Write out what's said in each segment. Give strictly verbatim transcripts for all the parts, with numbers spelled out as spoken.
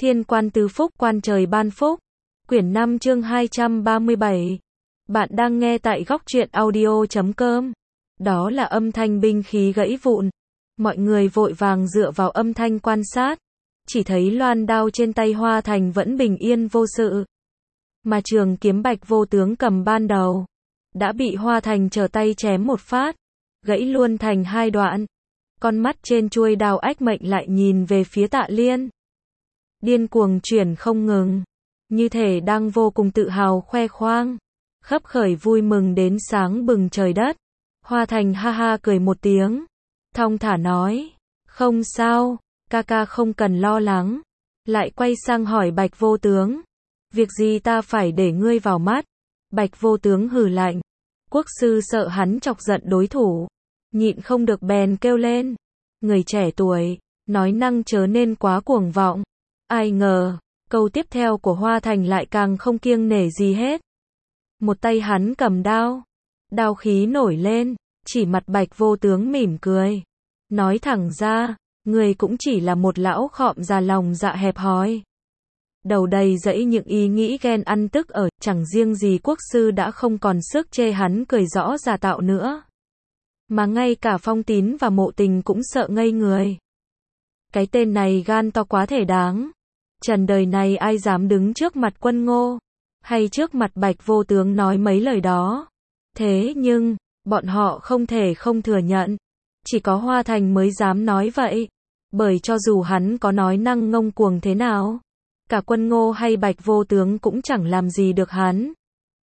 Thiên quan tứ phúc, quan trời ban phúc. Quyển năm chương hai trăm ba mươi bảy. Bạn đang nghe tại góc truyện audio chấm com. Đó là âm thanh binh khí gãy vụn. Mọi người vội vàng dựa vào âm thanh quan sát. Chỉ thấy loan đao trên tay Hoa Thành vẫn bình yên vô sự. Mà trường kiếm Bạch Vô Tướng cầm ban đầu đã bị Hoa Thành trở tay chém một phát, gãy luôn thành hai đoạn. Con mắt trên chuôi đao ách mệnh lại nhìn về phía Tạ Liên. Điên cuồng chuyển không ngừng, như thể đang vô cùng tự hào khoe khoang, khấp khởi vui mừng đến sáng bừng trời đất. Hoa Thành ha ha cười một tiếng, thong thả nói, không sao, ca ca không cần lo lắng. Lại quay sang hỏi Bạch Vô Tướng, việc gì ta phải để ngươi vào mắt? Bạch Vô Tướng hừ lạnh, quốc sư sợ hắn chọc giận đối thủ, nhịn không được bèn kêu lên, người trẻ tuổi, nói năng chớ nên quá cuồng vọng. Ai ngờ, câu tiếp theo của Hoa Thành lại càng không kiêng nể gì hết. Một tay hắn cầm đao, đao khí nổi lên, chỉ mặt Bạch Vô Tướng mỉm cười, nói thẳng ra, người cũng chỉ là một lão khọm già lòng dạ hẹp hòi. Đầu đầy dẫy những ý nghĩ ghen ăn tức ở, chẳng riêng gì quốc sư đã không còn sức chê hắn cười rõ giả tạo nữa. Mà ngay cả Phong Tín và Mộ Tình cũng sợ ngây người. Cái tên này gan to quá thể đáng. Trần đời này ai dám đứng trước mặt Quân Ngô, hay trước mặt Bạch Vô Tướng nói mấy lời đó. Thế nhưng, bọn họ không thể không thừa nhận. Chỉ có Hoa Thành mới dám nói vậy. Bởi cho dù hắn có nói năng ngông cuồng thế nào, cả Quân Ngô hay Bạch Vô Tướng cũng chẳng làm gì được hắn.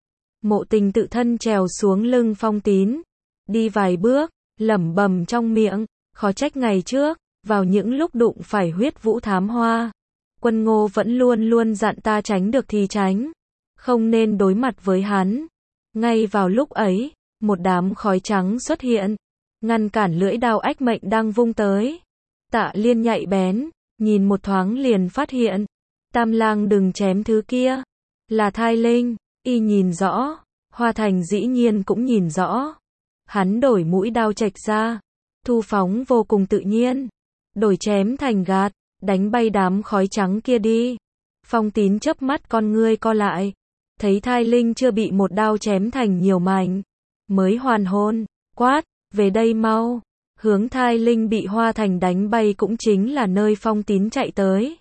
Mộ Tình tự thân trèo xuống lưng Phong Tín, đi vài bước, lẩm bẩm trong miệng, khó trách ngày trước, vào những lúc đụng phải Huyết Vũ Thám Hoa, Quân Ngô vẫn luôn luôn dặn ta tránh được thì tránh, không nên đối mặt với hắn. Ngay vào lúc ấy, một đám khói trắng xuất hiện, ngăn cản lưỡi đao ách mệnh đang vung tới. Tạ Liên nhạy bén, nhìn một thoáng liền phát hiện, Tam Lang đừng chém thứ kia, là Thai Linh. Y nhìn rõ, Hoa Thành dĩ nhiên cũng nhìn rõ. Hắn đổi mũi đao chệch ra, thu phóng vô cùng tự nhiên, đổi chém thành gạt, đánh bay đám khói trắng kia đi. Phong Tín chớp mắt con ngươi co lại, thấy Thai Linh chưa bị một đao chém thành nhiều mảnh, mới hoàn hồn, quát, về đây mau. Hướng Thai Linh bị Hoa Thành đánh bay cũng chính là nơi Phong Tín chạy tới.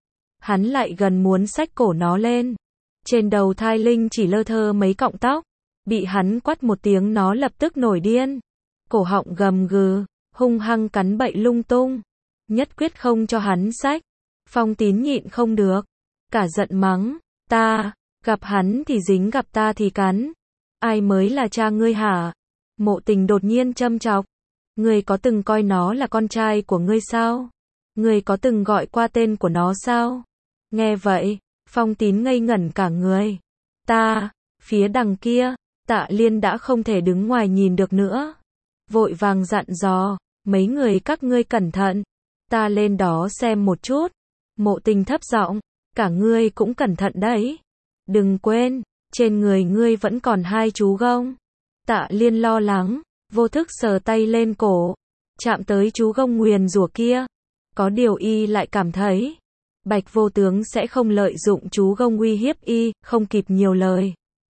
Hắn lại gần muốn xách cổ nó lên. Trên đầu Thai Linh chỉ lơ thơ mấy cọng tóc, bị hắn quát một tiếng nó lập tức nổi điên. Cổ họng gầm gừ, hung hăng cắn bậy lung tung, nhất quyết không cho hắn xách. Phong Tín nhịn không được, cả giận mắng, ta, gặp hắn thì dính gặp ta thì cắn. Ai mới là cha ngươi hả? Mộ Tình đột nhiên châm chọc, ngươi có từng coi nó là con trai của ngươi sao? Ngươi có từng gọi qua tên của nó sao? Nghe vậy, Phong Tín ngây ngẩn cả người. Ta, phía đằng kia, Tạ Liên đã không thể đứng ngoài nhìn được nữa. Vội vàng dặn dò, mấy người các ngươi cẩn thận, ta lên đó xem một chút. Mộ Tình thấp giọng, cả ngươi cũng cẩn thận đấy. Đừng quên, trên người ngươi vẫn còn hai chú gông. Tạ Liên lo lắng, vô thức sờ tay lên cổ, chạm tới chú gông nguyền rủa kia. Có điều y lại cảm thấy, Bạch Vô Tướng sẽ không lợi dụng chú gông uy hiếp y, không kịp nhiều lời.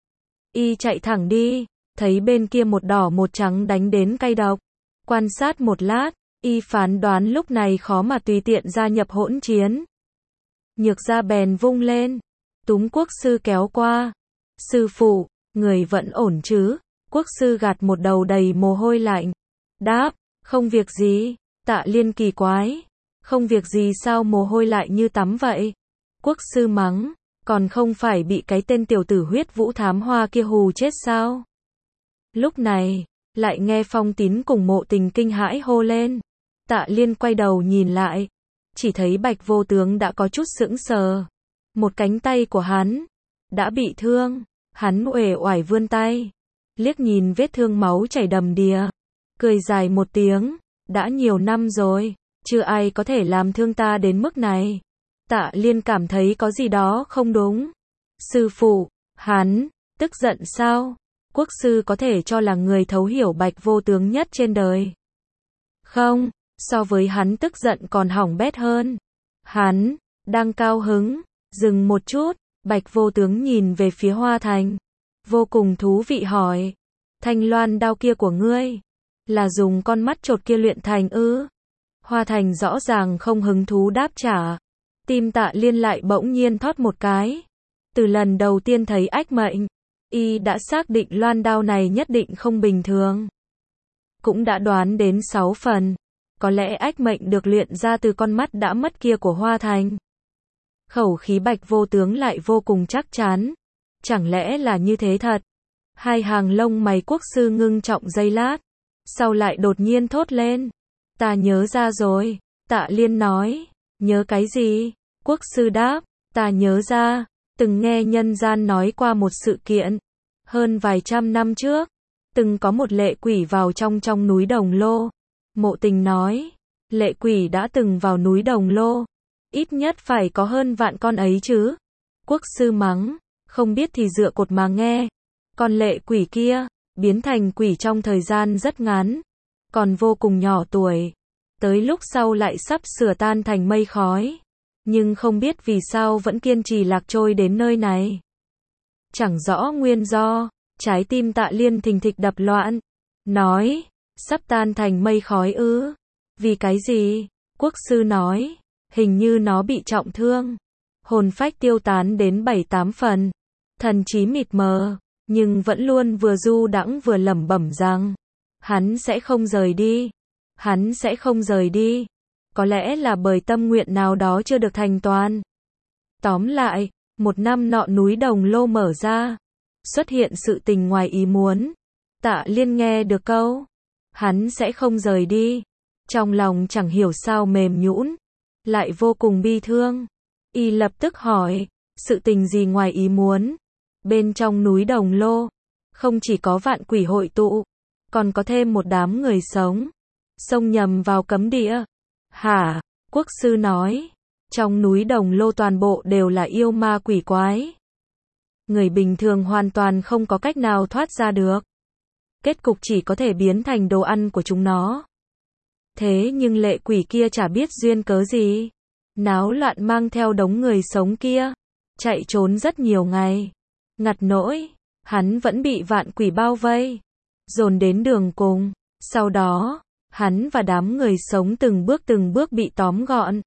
Y chạy thẳng đi, thấy bên kia một đỏ một trắng đánh đến cay độc. Quan sát một lát, y phán đoán lúc này khó mà tùy tiện gia nhập hỗn chiến. Nhược ra bèn vung lên, túm quốc sư kéo qua. Sư phụ, người vẫn ổn chứ? Quốc sư gạt một đầu đầy mồ hôi lạnh, đáp, không việc gì. Tạ Liên kỳ quái, không việc gì sao mồ hôi lại như tắm vậy? Quốc sư mắng, còn không phải bị cái tên tiểu tử Huyết Vũ Thám Hoa kia hù chết sao? Lúc này, lại nghe Phong Tín cùng Mộ Tình kinh hãi hô lên. Tạ Liên quay đầu nhìn lại, chỉ thấy Bạch Vô Tướng đã có chút sững sờ. Một cánh tay của hắn đã bị thương, hắn uể oải vươn tay, liếc nhìn vết thương máu chảy đầm đìa, cười dài một tiếng, đã nhiều năm rồi, chưa ai có thể làm thương ta đến mức này. Tạ Liên cảm thấy có gì đó không đúng. Sư phụ, hắn tức giận sao? Quốc sư có thể cho là người thấu hiểu Bạch Vô Tướng nhất trên đời. Không, so với hắn tức giận còn hỏng bét hơn. Hắn đang cao hứng, dừng một chút, Bạch Vô Tướng nhìn về phía Hoa Thành. Vô cùng thú vị hỏi, thanh loan đao kia của ngươi, là dùng con mắt chột kia luyện thành ư? Hoa Thành rõ ràng không hứng thú đáp trả. Tim Tạ Liên lại bỗng nhiên thót một cái. Từ lần đầu tiên thấy ách mệnh, y đã xác định loan đao này nhất định không bình thường. Cũng đã đoán đến sáu phần. Có lẽ ách mệnh được luyện ra từ con mắt đã mất kia của Hoa Thành. Khẩu khí Bạch Vô Tướng lại vô cùng chắc chắn. Chẳng lẽ là như thế thật? Hai hàng lông mày quốc sư ngưng trọng giây lát. Sau lại đột nhiên thốt lên. Ta nhớ ra rồi. Tạ Liên nói. Nhớ cái gì? Quốc sư đáp. Ta nhớ ra. Từng nghe nhân gian nói qua một sự kiện. Hơn vài trăm năm trước. Từng có một lệ quỷ vào trong trong núi Đồng Lô. Mộ Tình nói. Lệ quỷ đã từng vào núi Đồng Lô. Ít nhất phải có hơn vạn con ấy chứ. Quốc sư mắng. Không biết thì dựa cột mà nghe. Còn lệ quỷ kia, biến thành quỷ trong thời gian rất ngắn. Còn vô cùng nhỏ tuổi. Tới lúc sau lại sắp sửa tan thành mây khói. Nhưng không biết vì sao vẫn kiên trì lạc trôi đến nơi này. Chẳng rõ nguyên do. Trái tim Tạ Liên thình thịch đập loạn. Nói, sắp tan thành mây khói ư? Vì cái gì? Quốc sư nói, hình như nó bị trọng thương. Hồn phách tiêu tán đến bảy tám phần. Thần trí mịt mờ. Nhưng vẫn luôn vừa du đãng vừa lẩm bẩm rằng, hắn sẽ không rời đi. Hắn sẽ không rời đi. Có lẽ là bởi tâm nguyện nào đó chưa được thành toàn. Tóm lại, một năm nọ núi Đồng Lô mở ra. Xuất hiện sự tình ngoài ý muốn. Tạ Liên nghe được câu, hắn sẽ không rời đi. Trong lòng chẳng hiểu sao mềm nhũn, lại vô cùng bi thương. Y lập tức hỏi, sự tình gì ngoài ý muốn? Bên trong núi Đồng Lô, không chỉ có vạn quỷ hội tụ, còn có thêm một đám người sống. Xông nhầm vào cấm địa. Hả? Quốc sư nói, trong núi Đồng Lô toàn bộ đều là yêu ma quỷ quái. Người bình thường hoàn toàn không có cách nào thoát ra được. Kết cục chỉ có thể biến thành đồ ăn của chúng nó. Thế nhưng lệ quỷ kia chả biết duyên cớ gì. Náo loạn mang theo đống người sống kia. Chạy trốn rất nhiều ngày. Ngặt nỗi, hắn vẫn bị vạn quỷ bao vây. Dồn đến đường cùng. Sau đó, hắn và đám người sống từng bước từng bước bị tóm gọn.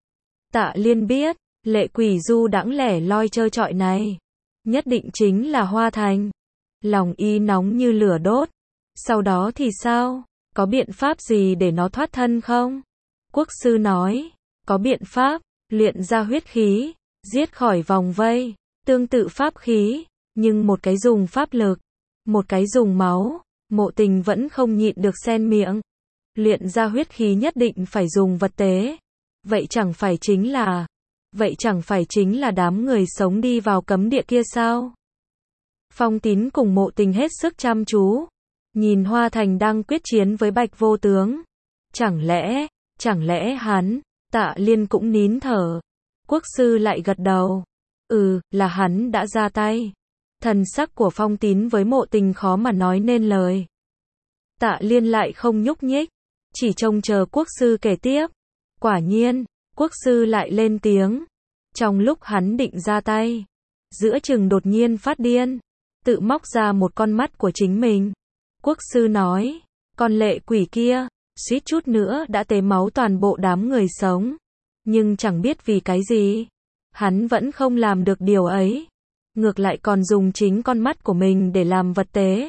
Tạ Liên biết, lệ quỷ du đãng lẻ loi trơ trọi này. Nhất định chính là Hoa Thành. Lòng y nóng như lửa đốt. Sau đó thì sao? Có biện pháp gì để nó thoát thân không? Quốc sư nói, có biện pháp, luyện ra huyết khí, giết khỏi vòng vây, tương tự pháp khí, nhưng một cái dùng pháp lực, một cái dùng máu. Mộ Tình vẫn không nhịn được xen miệng. Luyện ra huyết khí nhất định phải dùng vật tế. Vậy chẳng phải chính là, vậy chẳng phải chính là đám người sống đi vào cấm địa kia sao? Phong Tín cùng Mộ Tình hết sức chăm chú. Nhìn Hoa Thành đang quyết chiến với Bạch Vô Tướng. Chẳng lẽ, chẳng lẽ hắn, Tạ Liên cũng nín thở. Quốc sư lại gật đầu. Ừ, là hắn đã ra tay. Thần sắc của Phong Tín với Mộ Tình khó mà nói nên lời. Tạ Liên lại không nhúc nhích. Chỉ trông chờ quốc sư kể tiếp. Quả nhiên, quốc sư lại lên tiếng. Trong lúc hắn định ra tay, giữa chừng đột nhiên phát điên. Tự móc ra một con mắt của chính mình. Quốc sư nói, con lệ quỷ kia, suýt chút nữa đã tế máu toàn bộ đám người sống. Nhưng chẳng biết vì cái gì, hắn vẫn không làm được điều ấy. Ngược lại còn dùng chính con mắt của mình để làm vật tế.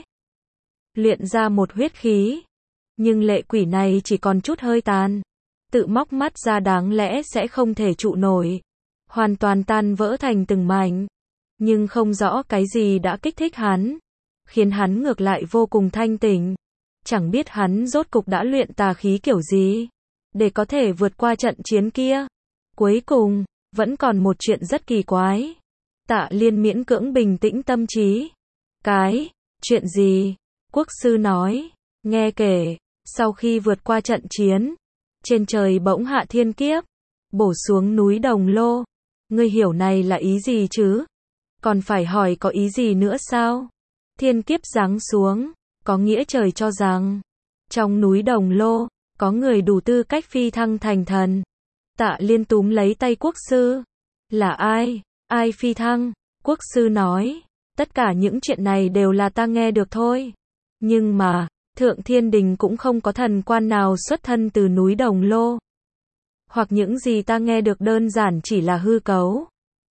Luyện ra một huyết khí. Nhưng lệ quỷ này chỉ còn chút hơi tàn. Tự móc mắt ra đáng lẽ sẽ không thể trụ nổi. Hoàn toàn tan vỡ thành từng mảnh. Nhưng không rõ cái gì đã kích thích hắn. Khiến hắn ngược lại vô cùng thanh tỉnh. Chẳng biết hắn rốt cục đã luyện tà khí kiểu gì. Để có thể vượt qua trận chiến kia. Cuối cùng, vẫn còn một chuyện rất kỳ quái. Tạ Liên miễn cưỡng bình tĩnh tâm trí. Cái, chuyện gì? Quốc sư nói, nghe kể, sau khi vượt qua trận chiến, trên trời bỗng hạ thiên kiếp, bổ xuống núi Đồng Lô. Ngươi hiểu này là ý gì chứ? Còn phải hỏi có ý gì nữa sao? Thiên kiếp giáng xuống, có nghĩa trời cho rằng, trong núi Đồng Lô, có người đủ tư cách phi thăng thành thần. Tạ Liên túm lấy tay quốc sư. Là ai? Ai phi thăng? Quốc sư nói. Tất cả những chuyện này đều là ta nghe được thôi. Nhưng mà, Thượng Thiên Đình cũng không có thần quan nào xuất thân từ núi Đồng Lô. Hoặc những gì ta nghe được đơn giản chỉ là hư cấu.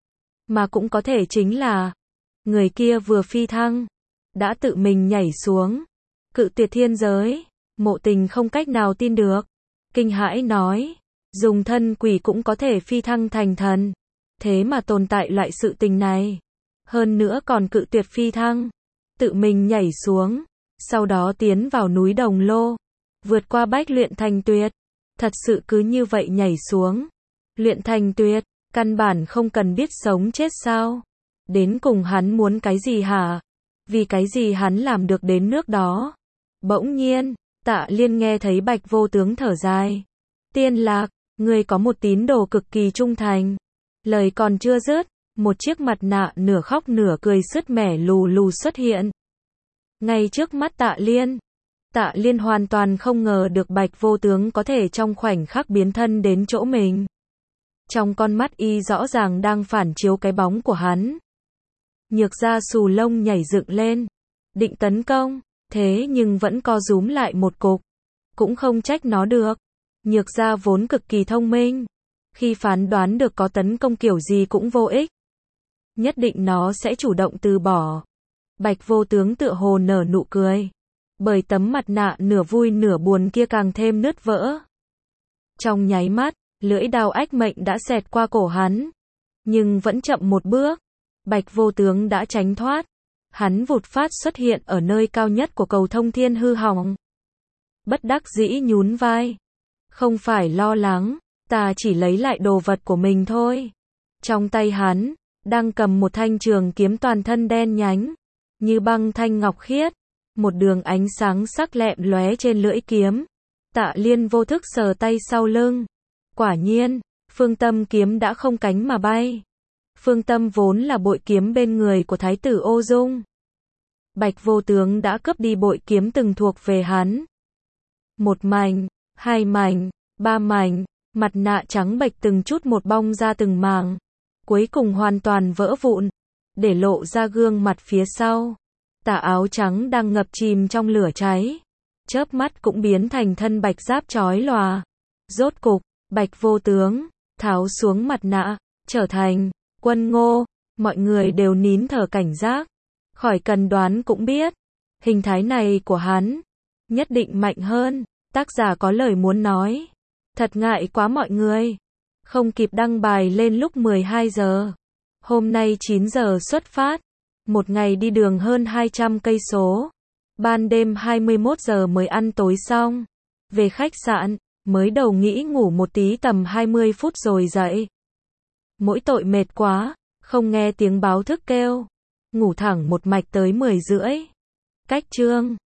Mà cũng có thể chính là, người kia vừa phi thăng, đã tự mình nhảy xuống, cự tuyệt thiên giới. Mộ Tình không cách nào tin được. Kinh hãi nói, dùng thân quỷ cũng có thể phi thăng thành thần. Thế mà tồn tại loại sự tình này. Hơn nữa còn cự tuyệt phi thăng. Tự mình nhảy xuống. Sau đó tiến vào núi Đồng Lô. Vượt qua bách luyện thành tuyệt. Thật sự cứ như vậy nhảy xuống. Luyện thành tuyệt. Căn bản không cần biết sống chết sao. Đến cùng hắn muốn cái gì hả? Vì cái gì hắn làm được đến nước đó? Bỗng nhiên, Tạ Liên nghe thấy Bạch Vô Tướng thở dài. Tiên Lạc, ngươi có một tín đồ cực kỳ trung thành. Lời còn chưa dứt, một chiếc mặt nạ nửa khóc nửa cười sứt mẻ lù lù xuất hiện. Ngay trước mắt Tạ Liên. Tạ Liên hoàn toàn không ngờ được Bạch Vô Tướng có thể trong khoảnh khắc biến thân đến chỗ mình. Trong con mắt y rõ ràng đang phản chiếu cái bóng của hắn. Nhược Gia xù lông nhảy dựng lên, định tấn công, thế nhưng vẫn co rúm lại một cục. Cũng không trách nó được. Nhược Gia vốn cực kỳ thông minh. Khi phán đoán được có tấn công kiểu gì cũng vô ích. Nhất định nó sẽ chủ động từ bỏ. Bạch Vô Tướng tựa hồ nở nụ cười. Bởi tấm mặt nạ nửa vui nửa buồn kia càng thêm nứt vỡ. Trong nháy mắt, lưỡi đao ách mệnh đã xẹt qua cổ hắn. Nhưng vẫn chậm một bước. Bạch Vô Tướng đã tránh thoát. Hắn vụt phát xuất hiện ở nơi cao nhất của cầu thông thiên hư hỏng. Bất đắc dĩ nhún vai. Không phải lo lắng, ta chỉ lấy lại đồ vật của mình thôi. Trong tay hắn, đang cầm một thanh trường kiếm toàn thân đen nhánh. Như băng thanh ngọc khiết. Một đường ánh sáng sắc lẹm lóe trên lưỡi kiếm. Tạ Liên vô thức sờ tay sau lưng. Quả nhiên, phương tâm kiếm đã không cánh mà bay. Phương tâm vốn là bội kiếm bên người của Thái tử Ô Dung. Bạch Vô Tướng đã cướp đi bội kiếm từng thuộc về hắn. Một mảnh, hai mảnh, ba mảnh, mặt nạ trắng bệch từng chút một bong ra từng mảng. Cuối cùng hoàn toàn vỡ vụn, để lộ ra gương mặt phía sau. Tà áo trắng đang ngập chìm trong lửa cháy. Chớp mắt cũng biến thành thân bạch giáp chói lòa. Rốt cục, Bạch Vô Tướng tháo xuống mặt nạ, trở thành Quân Ngô. Mọi người đều nín thở cảnh giác. Khỏi cần đoán cũng biết, hình thái này của hắn nhất định mạnh hơn. Tác giả có lời muốn nói. Thật ngại quá mọi người. Không kịp đăng bài lên lúc mười hai giờ. Hôm nay chín giờ xuất phát. Một ngày đi đường hơn hai trăm cây số. Ban đêm hai mươi mốt giờ mới ăn tối xong. Về khách sạn, mới đầu nghĩ ngủ một tí tầm hai mươi phút rồi dậy. Mỗi tội mệt quá, không nghe tiếng báo thức kêu. Ngủ thẳng một mạch tới mười rưỡi. Cách chương